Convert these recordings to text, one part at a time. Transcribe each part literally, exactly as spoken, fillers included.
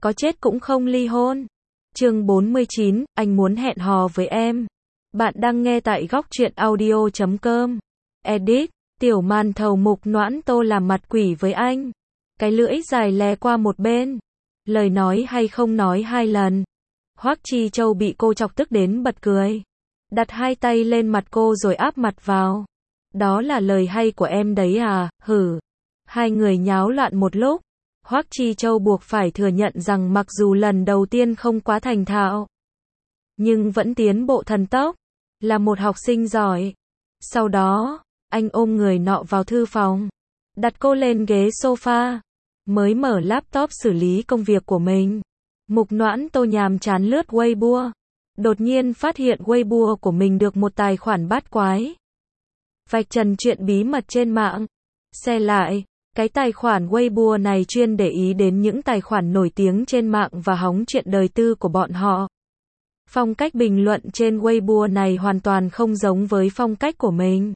có chết cũng không ly hôn. Chương bốn mươi chín, anh muốn hẹn hò với em. Bạn đang nghe tại góc truyện audio chấm com. Edit, tiểu màn thầu Mục Noãn Tô làm mặt quỷ với anh. Cái lưỡi dài lè qua một bên. Lời nói hay không nói hai lần. Hoắc Chi Châu bị cô chọc tức đến bật cười. Đặt hai tay lên mặt cô rồi áp mặt vào. Đó là lời hay của em đấy à, hử. Hai người nháo loạn một lúc. Hoắc Chi Châu buộc phải thừa nhận rằng mặc dù lần đầu tiên không quá thành thạo, nhưng vẫn tiến bộ thần tốc, là một học sinh giỏi. Sau đó, anh ôm người nọ vào thư phòng, đặt cô lên ghế sofa, mới mở laptop xử lý công việc của mình. Mục Noãn Tô nhàm chán lướt Weibo, đột nhiên phát hiện Weibo của mình được một tài khoản bát quái vạch trần chuyện bí mật trên mạng. Xe lại, cái tài khoản Weibo này chuyên để ý đến những tài khoản nổi tiếng trên mạng và hóng chuyện đời tư của bọn họ. Phong cách bình luận trên Weibo này hoàn toàn không giống với phong cách của mình.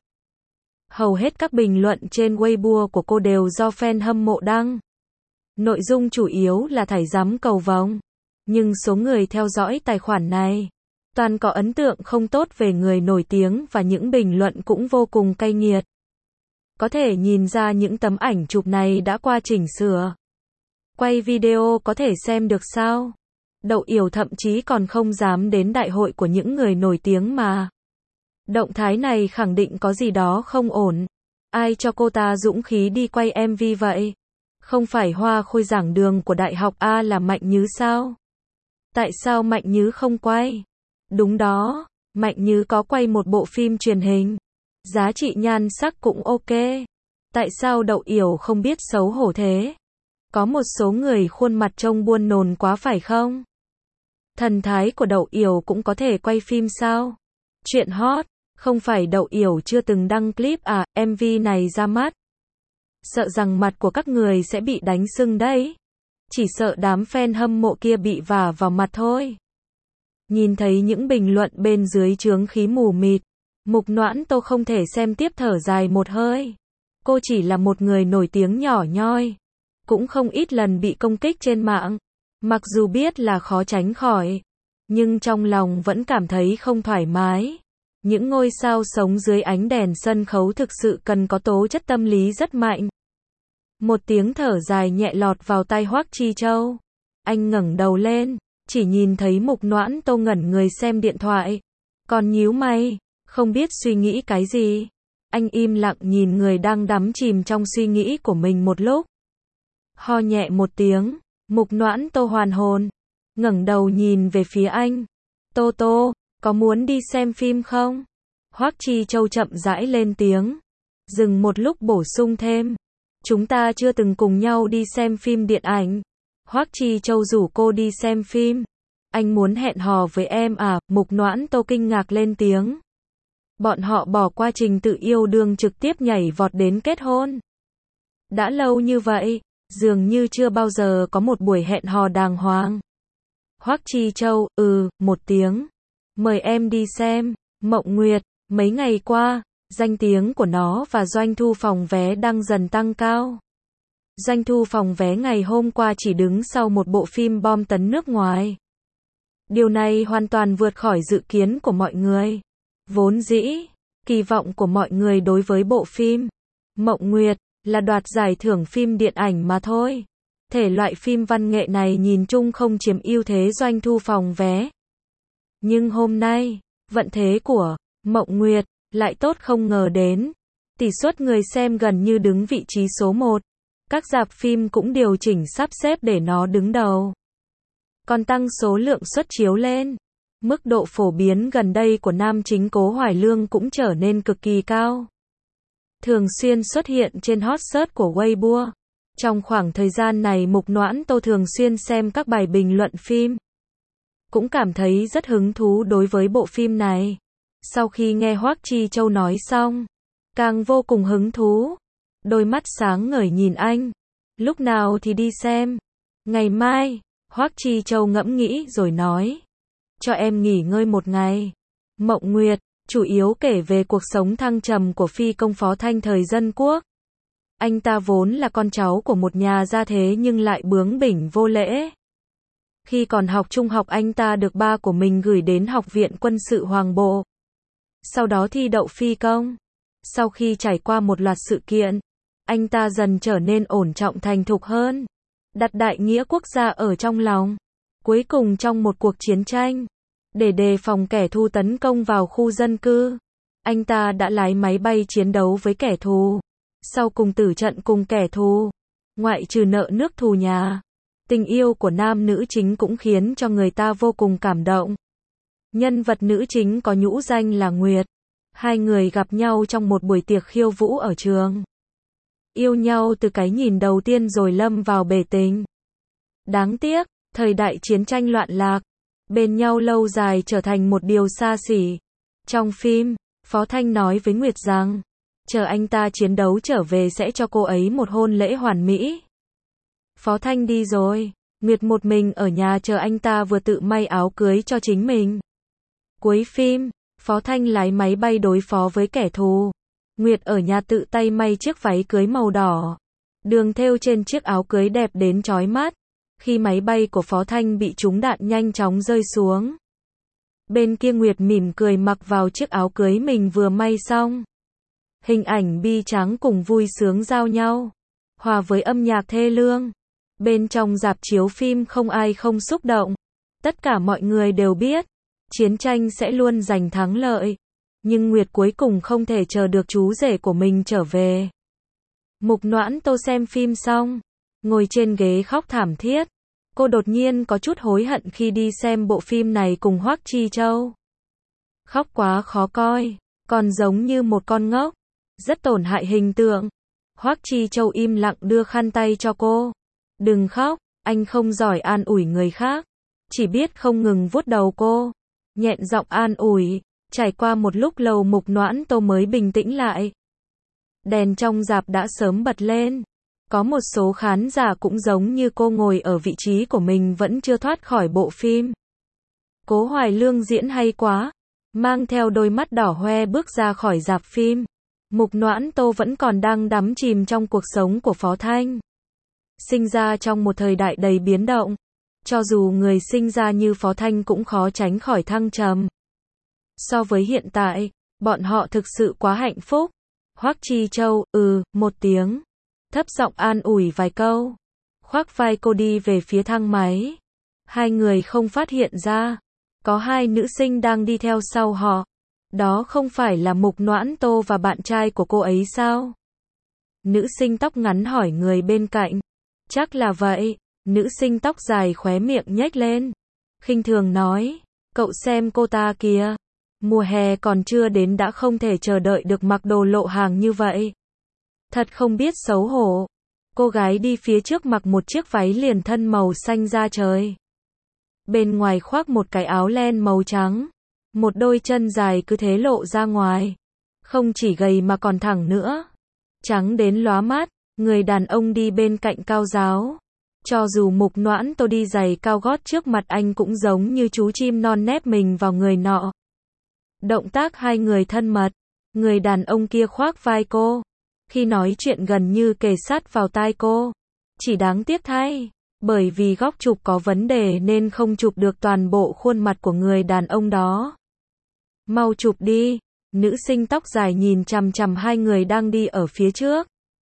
Hầu hết các bình luận trên Weibo của cô đều do fan hâm mộ đăng. Nội dung chủ yếu là thảy rắm cầu vồng. Nhưng số người theo dõi tài khoản này toàn có ấn tượng không tốt về người nổi tiếng và những bình luận cũng vô cùng cay nghiệt. Có thể nhìn ra những tấm ảnh chụp này đã qua chỉnh sửa. Quay video có thể xem được sao? Đậu Yểu thậm chí còn không dám đến đại hội của những người nổi tiếng mà. Động thái này khẳng định có gì đó không ổn. Ai cho cô ta dũng khí đi quay em vê vậy? Không phải hoa khôi giảng đường của đại học A là Mạnh Nhứ sao? Tại sao Mạnh Nhứ không quay? Đúng đó, Mạnh Nhứ có quay một bộ phim truyền hình. Giá trị nhan sắc cũng ok. Tại sao Đậu Yểu không biết xấu hổ thế? Có một số người khuôn mặt trông buồn nôn quá phải không? Thần thái của Đậu Yểu cũng có thể quay phim sao? Chuyện hot, không phải Đậu Yểu chưa từng đăng clip à, em vê này ra mắt. Sợ rằng mặt của các người sẽ bị đánh sưng đấy. Chỉ sợ đám fan hâm mộ kia bị vả vào mặt thôi. Nhìn thấy những bình luận bên dưới chướng khí mù mịt, Mục Noãn Tô không thể xem tiếp thở dài một hơi. Cô chỉ là một người nổi tiếng nhỏ nhoi, cũng không ít lần bị công kích trên mạng. Mặc dù biết là khó tránh khỏi, nhưng trong lòng vẫn cảm thấy không thoải mái. Những ngôi sao sống dưới ánh đèn sân khấu thực sự cần có tố chất tâm lý rất mạnh. Một tiếng thở dài nhẹ lọt vào tai Hoắc Chi Châu. Anh ngẩng đầu lên, chỉ nhìn thấy Mục Noãn Tô ngẩn người xem điện thoại, còn nhíu mày, không biết suy nghĩ cái gì. Anh im lặng nhìn người đang đắm chìm trong suy nghĩ của mình một lúc. Ho nhẹ một tiếng, Mục Noãn Tô hoàn hồn, ngẩng đầu nhìn về phía anh. Tô Tô, có muốn đi xem phim không? Hoắc Chi Châu chậm rãi lên tiếng, dừng một lúc bổ sung thêm. Chúng ta chưa từng cùng nhau đi xem phim điện ảnh. Hoắc Chi Châu rủ cô đi xem phim. Anh muốn hẹn hò với em à? Mục Noãn Tô kinh ngạc lên tiếng. Bọn họ bỏ qua trình tự yêu đương trực tiếp nhảy vọt đến kết hôn. Đã lâu như vậy, dường như chưa bao giờ có một buổi hẹn hò đàng hoàng. Hoắc Chi Châu, ừ, một tiếng. Mời em đi xem. Mộng Nguyệt, mấy ngày qua, danh tiếng của nó và doanh thu phòng vé đang dần tăng cao. Doanh thu phòng vé ngày hôm qua chỉ đứng sau một bộ phim bom tấn nước ngoài. Điều này hoàn toàn vượt khỏi dự kiến của mọi người. Vốn dĩ, kỳ vọng của mọi người đối với bộ phim Mộng Nguyệt là đoạt giải thưởng phim điện ảnh mà thôi. Thể loại phim văn nghệ này nhìn chung không chiếm ưu thế doanh thu phòng vé. Nhưng hôm nay, vận thế của Mộng Nguyệt lại tốt không ngờ đến. Tỷ suất người xem gần như đứng vị trí số một. Các rạp phim cũng điều chỉnh sắp xếp để nó đứng đầu. Còn tăng số lượng suất chiếu lên. Mức độ phổ biến gần đây của nam chính Cố Hoài Lương cũng trở nên cực kỳ cao. Thường xuyên xuất hiện trên hot search của Weibo. Trong khoảng thời gian này Mục Noãn Tô thường xuyên xem các bài bình luận phim. Cũng cảm thấy rất hứng thú đối với bộ phim này. Sau khi nghe Hoắc Chi Châu nói xong, càng vô cùng hứng thú. Đôi mắt sáng ngời nhìn anh. Lúc nào thì đi xem? Ngày mai, Hoắc Chi Châu ngẫm nghĩ rồi nói. Cho em nghỉ ngơi một ngày. Mộng Nguyệt, chủ yếu kể về cuộc sống thăng trầm của phi công Phó Thanh thời Dân Quốc. Anh ta vốn là con cháu của một nhà gia thế nhưng lại bướng bỉnh vô lễ. Khi còn học trung học anh ta được ba của mình gửi đến Học viện Quân sự Hoàng Bộ. Sau đó thi đậu phi công. Sau khi trải qua một loạt sự kiện, anh ta dần trở nên ổn trọng thành thục hơn, đặt đại nghĩa quốc gia ở trong lòng. Cuối cùng trong một cuộc chiến tranh, để đề phòng kẻ thù tấn công vào khu dân cư, anh ta đã lái máy bay chiến đấu với kẻ thù. Sau cùng tử trận cùng kẻ thù, ngoại trừ nợ nước thù nhà, tình yêu của nam nữ chính cũng khiến cho người ta vô cùng cảm động. Nhân vật nữ chính có nhũ danh là Nguyệt. Hai người gặp nhau trong một buổi tiệc khiêu vũ ở trường. Yêu nhau từ cái nhìn đầu tiên rồi lâm vào bể tình. Đáng tiếc, thời đại chiến tranh loạn lạc, bên nhau lâu dài trở thành một điều xa xỉ. Trong phim, Phó Thanh nói với Nguyệt rằng, chờ anh ta chiến đấu trở về sẽ cho cô ấy một hôn lễ hoàn mỹ. Phó Thanh đi rồi, Nguyệt một mình ở nhà chờ anh ta vừa tự may áo cưới cho chính mình. Cuối phim, Phó Thanh lái máy bay đối phó với kẻ thù. Nguyệt ở nhà tự tay may chiếc váy cưới màu đỏ. Đường thêu trên chiếc áo cưới đẹp đến chói mắt. Khi máy bay của Phó Thanh bị trúng đạn nhanh chóng rơi xuống. Bên kia Nguyệt mỉm cười mặc vào chiếc áo cưới mình vừa may xong. Hình ảnh bi tráng cùng vui sướng giao nhau, hòa với âm nhạc thê lương. Bên trong rạp chiếu phim không ai không xúc động. Tất cả mọi người đều biết, chiến tranh sẽ luôn giành thắng lợi. Nhưng Nguyệt cuối cùng không thể chờ được chú rể của mình trở về. Mục Noãn Tô xem phim xong, ngồi trên ghế khóc thảm thiết. Cô đột nhiên có chút hối hận khi đi xem bộ phim này cùng Hoắc Chi Châu. Khóc quá khó coi, còn giống như một con ngốc, rất tổn hại hình tượng. Hoắc Chi Châu im lặng đưa khăn tay cho cô. Đừng khóc, anh không giỏi an ủi người khác, chỉ biết không ngừng vuốt đầu cô, nhẹn giọng an ủi. Trải qua một lúc lâu Mục Noãn Tô mới bình tĩnh lại. Đèn trong rạp đã sớm bật lên. Có một số khán giả cũng giống như cô ngồi ở vị trí của mình vẫn chưa thoát khỏi bộ phim. Cố Hoài Lương diễn hay quá. Mang theo đôi mắt đỏ hoe bước ra khỏi rạp phim. Mục Noãn Tô vẫn còn đang đắm chìm trong cuộc sống của Phó Thanh. Sinh ra trong một thời đại đầy biến động. Cho dù người sinh ra như Phó Thanh cũng khó tránh khỏi thăng trầm. So với hiện tại, bọn họ thực sự quá hạnh phúc. Hoắc Chi Châu, ừ, một tiếng. Thấp giọng an ủi vài câu. Khoác vai cô đi về phía thang máy. Hai người không phát hiện ra. Có hai nữ sinh đang đi theo sau họ. Đó không phải là Mục Noãn Tô và bạn trai của cô ấy sao? Nữ sinh tóc ngắn hỏi người bên cạnh. Chắc là vậy. Nữ sinh tóc dài khóe miệng nhếch lên. Khinh thường nói. Cậu xem cô ta kìa. Mùa hè còn chưa đến đã không thể chờ đợi được mặc đồ lộ hàng như vậy. Thật không biết xấu hổ. Cô gái đi phía trước mặc một chiếc váy liền thân màu xanh da trời. Bên ngoài khoác một cái áo len màu trắng. Một đôi chân dài cứ thế lộ ra ngoài. Không chỉ gầy mà còn thẳng nữa. Trắng đến lóa mắt. Người đàn ông đi bên cạnh cao ráo. Cho dù Mục Noãn Tô đi giày cao gót trước mặt anh cũng giống như chú chim non nép mình vào người nọ. Động tác hai người thân mật. Người đàn ông kia khoác vai cô. Khi nói chuyện gần như kề sát vào tai cô. Chỉ đáng tiếc thay, bởi vì góc chụp có vấn đề nên không chụp được toàn bộ khuôn mặt của người đàn ông đó. Mau chụp đi. Nữ sinh tóc dài nhìn chằm chằm hai người đang đi ở phía trước.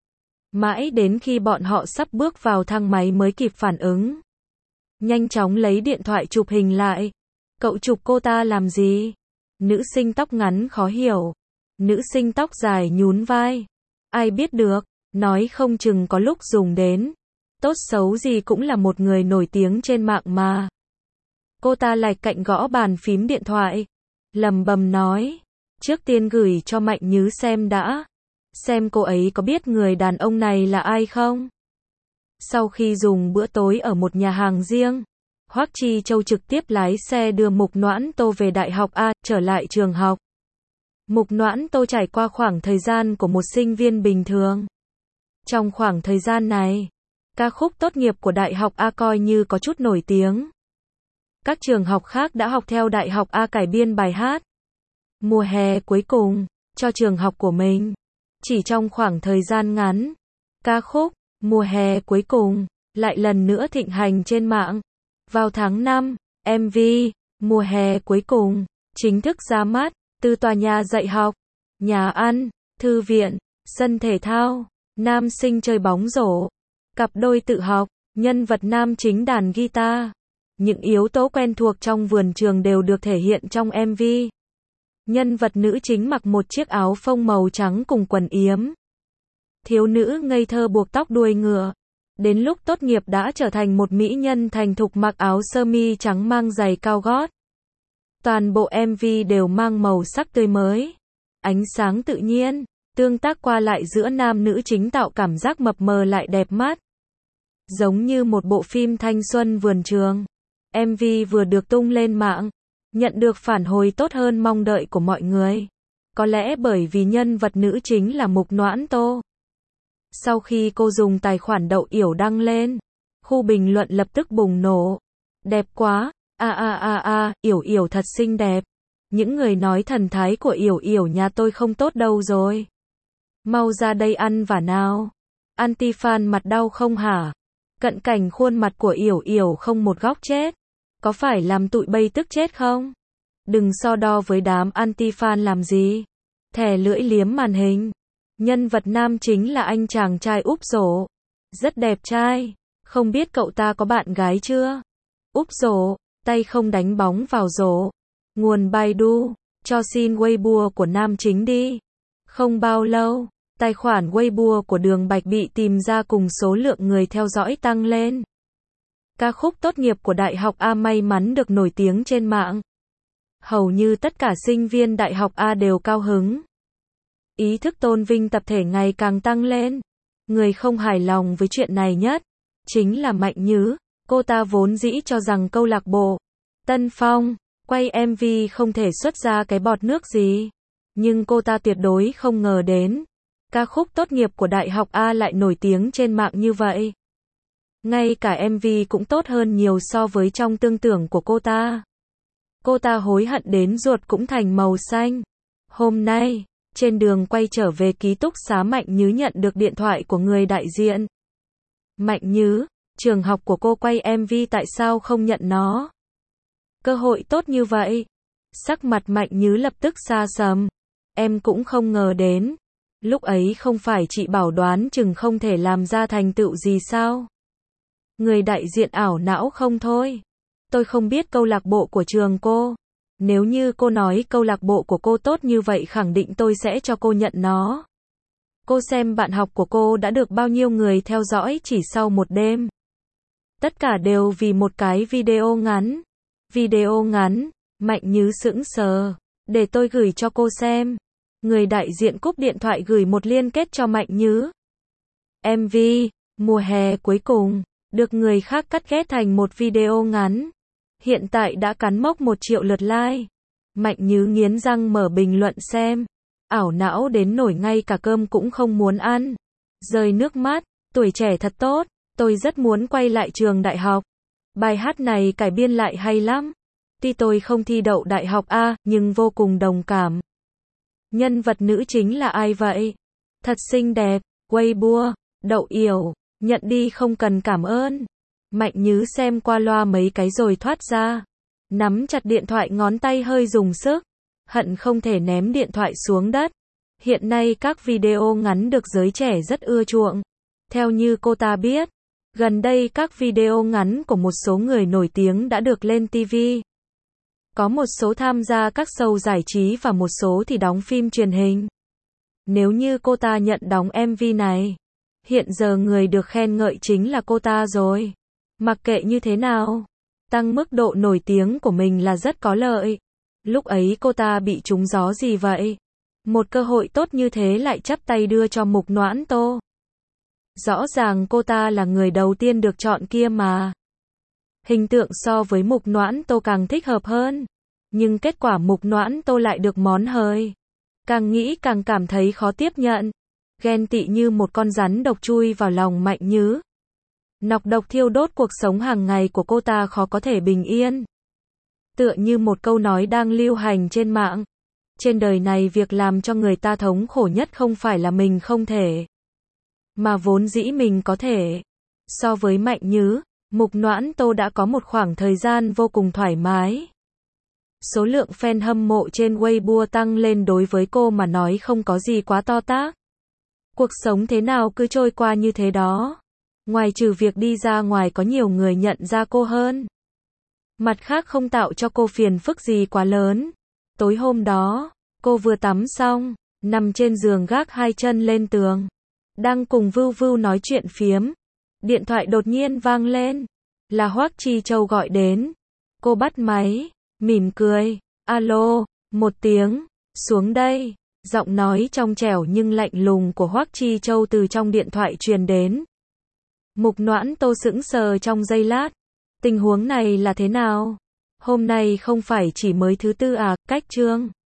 Mãi đến khi bọn họ sắp bước vào thang máy mới kịp phản ứng. Nhanh chóng lấy điện thoại chụp hình lại. Cậu chụp cô ta làm gì? Nữ sinh tóc ngắn khó hiểu. Nữ sinh tóc dài nhún vai. Ai biết được, nói không chừng có lúc dùng đến. Tốt xấu gì cũng là một người nổi tiếng trên mạng mà. Cô ta lạch cạnh gõ bàn phím điện thoại. Lầm bầm nói. Trước tiên gửi cho Mạnh Nhứ xem đã. Xem cô ấy có biết người đàn ông này là ai không? Sau khi dùng bữa tối ở một nhà hàng riêng, Hoắc Chi Châu trực tiếp lái xe đưa Mục Noãn Tô về Đại học A, trở lại trường học. Mục Noãn Tô trải qua khoảng thời gian của một sinh viên bình thường. Trong khoảng thời gian này, ca khúc tốt nghiệp của Đại học A coi như có chút nổi tiếng. Các trường học khác đã học theo Đại học A cải biên bài hát. Mùa hè cuối cùng, cho trường học của mình. Chỉ trong khoảng thời gian ngắn, ca khúc Mùa hè cuối cùng lại lần nữa thịnh hành trên mạng. Vào tháng năm, em vê Mùa hè cuối cùng chính thức ra mắt, từ tòa nhà dạy học, nhà ăn, thư viện, sân thể thao, nam sinh chơi bóng rổ, cặp đôi tự học, nhân vật nam chính đàn guitar. Những yếu tố quen thuộc trong vườn trường đều được thể hiện trong em vê. Nhân vật nữ chính mặc một chiếc áo phông màu trắng cùng quần yếm. Thiếu nữ ngây thơ buộc tóc đuôi ngựa. Đến lúc tốt nghiệp đã trở thành một mỹ nhân thành thục mặc áo sơ mi trắng mang giày cao gót. Toàn bộ em vê đều mang màu sắc tươi mới, ánh sáng tự nhiên, tương tác qua lại giữa nam nữ chính tạo cảm giác mập mờ lại đẹp mắt. Giống như một bộ phim thanh xuân vườn trường. em vê vừa được tung lên mạng, nhận được phản hồi tốt hơn mong đợi của mọi người. Có lẽ bởi vì nhân vật nữ chính là Mục Noãn Tô. Sau khi cô dùng tài khoản Đậu Yểu đăng lên, khu bình luận lập tức bùng nổ. Đẹp quá, a a a a, Yểu Yểu thật xinh đẹp. Những người nói thần thái của Yểu Yểu nhà tôi không tốt đâu rồi. Mau ra đây ăn vả nào. Anti-fan mặt đau không hả? Cận cảnh khuôn mặt của Yểu Yểu không một góc chết. Có phải làm tụi bay tức chết không? Đừng so đo với đám anti-fan làm gì. Thè lưỡi liếm màn hình. Nhân vật nam chính là anh chàng trai úp rổ. Rất đẹp trai. Không biết cậu ta có bạn gái chưa? Úp rổ, tay không đánh bóng vào rổ. Nguồn Baidu, cho xin Weibo của nam chính đi. Không bao lâu, tài khoản Weibo của Đường Bạch bị tìm ra cùng số lượng người theo dõi tăng lên. Ca khúc tốt nghiệp của Đại học A may mắn được nổi tiếng trên mạng. Hầu như tất cả sinh viên Đại học A đều cao hứng. Ý thức tôn vinh tập thể ngày càng tăng lên. Người không hài lòng với chuyện này nhất chính là Mạnh Nhứ. Cô ta vốn dĩ cho rằng câu lạc bộ Tân Phong quay em vê không thể xuất ra cái bọt nước gì. Nhưng cô ta tuyệt đối không ngờ đến ca khúc tốt nghiệp của Đại học A lại nổi tiếng trên mạng như vậy. Ngay cả em vê cũng tốt hơn nhiều so với trong tưởng tượng của cô ta. Cô ta hối hận đến ruột cũng thành màu xanh. Hôm nay, trên đường quay trở về ký túc xá, Mạnh Nhứ nhận được điện thoại của người đại diện. Mạnh Nhứ, trường học của cô quay em vê tại sao không nhận nó? Cơ hội tốt như vậy. Sắc mặt Mạnh Nhứ lập tức xa sầm. Em cũng không ngờ đến. Lúc ấy không phải chị bảo đoán chừng không thể làm ra thành tựu gì sao? Người đại diện ảo não không thôi. Tôi không biết câu lạc bộ của trường cô. Nếu như cô nói câu lạc bộ của cô tốt như vậy khẳng định tôi sẽ cho cô nhận nó. Cô xem bạn học của cô đã được bao nhiêu người theo dõi chỉ sau một đêm. Tất cả đều vì một cái video ngắn. Video ngắn, Mạnh Nhứ sững sờ. Để tôi gửi cho cô xem. Người đại diện cúp điện thoại gửi một liên kết cho Mạnh Nhứ. em vê, mùa hè cuối cùng, được người khác cắt ghép thành một video ngắn. Hiện tại đã cán mốc một triệu lượt like. Mạnh Nhứ nghiến răng mở bình luận xem. Ảo não đến nổi ngay cả cơm cũng không muốn ăn. Rơi nước mắt, tuổi trẻ thật tốt, tôi rất muốn quay lại trường đại học. Bài hát này cải biên lại hay lắm. Tuy tôi không thi đậu đại học A, nhưng vô cùng đồng cảm. Nhân vật nữ chính là ai vậy? Thật xinh đẹp, Weibo, Đậu Yểu, nhận đi không cần cảm ơn. Mạnh Nhứ xem qua loa mấy cái rồi thoát ra. Nắm chặt điện thoại ngón tay hơi dùng sức. Hận không thể ném điện thoại xuống đất. Hiện nay các video ngắn được giới trẻ rất ưa chuộng. Theo như cô ta biết, gần đây các video ngắn của một số người nổi tiếng đã được lên ti vi. Có một số tham gia các show giải trí và một số thì đóng phim truyền hình. Nếu như cô ta nhận đóng em vê này, hiện giờ người được khen ngợi chính là cô ta rồi. Mặc kệ như thế nào, tăng mức độ nổi tiếng của mình là rất có lợi. Lúc ấy cô ta bị trúng gió gì vậy? Một cơ hội tốt như thế lại chắp tay đưa cho Mục Noãn Tô. Rõ ràng cô ta là người đầu tiên được chọn kia mà. Hình tượng so với Mục Noãn Tô càng thích hợp hơn. Nhưng kết quả Mục Noãn Tô lại được món hời. Càng nghĩ càng cảm thấy khó tiếp nhận. Ghen tị như một con rắn độc chui vào lòng Mạnh Nhứ. Nọc độc thiêu đốt cuộc sống hàng ngày của cô ta khó có thể bình yên. Tựa như một câu nói đang lưu hành trên mạng. Trên đời này việc làm cho người ta thống khổ nhất không phải là mình không thể, mà vốn dĩ mình có thể. So với Mạnh Nhứ, Mục Noãn Tô đã có một khoảng thời gian vô cùng thoải mái. Số lượng fan hâm mộ trên Weibo tăng lên đối với cô mà nói không có gì quá to tát. Cuộc sống thế nào cứ trôi qua như thế đó. Ngoài trừ việc đi ra ngoài có nhiều người nhận ra cô hơn. Mặt khác không tạo cho cô phiền phức gì quá lớn. Tối hôm đó, cô vừa tắm xong, nằm trên giường gác hai chân lên tường. Đang cùng Vưu Vưu nói chuyện phiếm. Điện thoại đột nhiên vang lên. Là Hoắc Chi Châu gọi đến. Cô bắt máy, mỉm cười. Alo, một tiếng, xuống đây. Giọng nói trong trẻo nhưng lạnh lùng của Hoắc Chi Châu từ trong điện thoại truyền đến. Mục Noãn Tô sững sờ trong giây lát. Tình huống này là thế nào? Hôm nay không phải chỉ mới thứ tư à, cách chương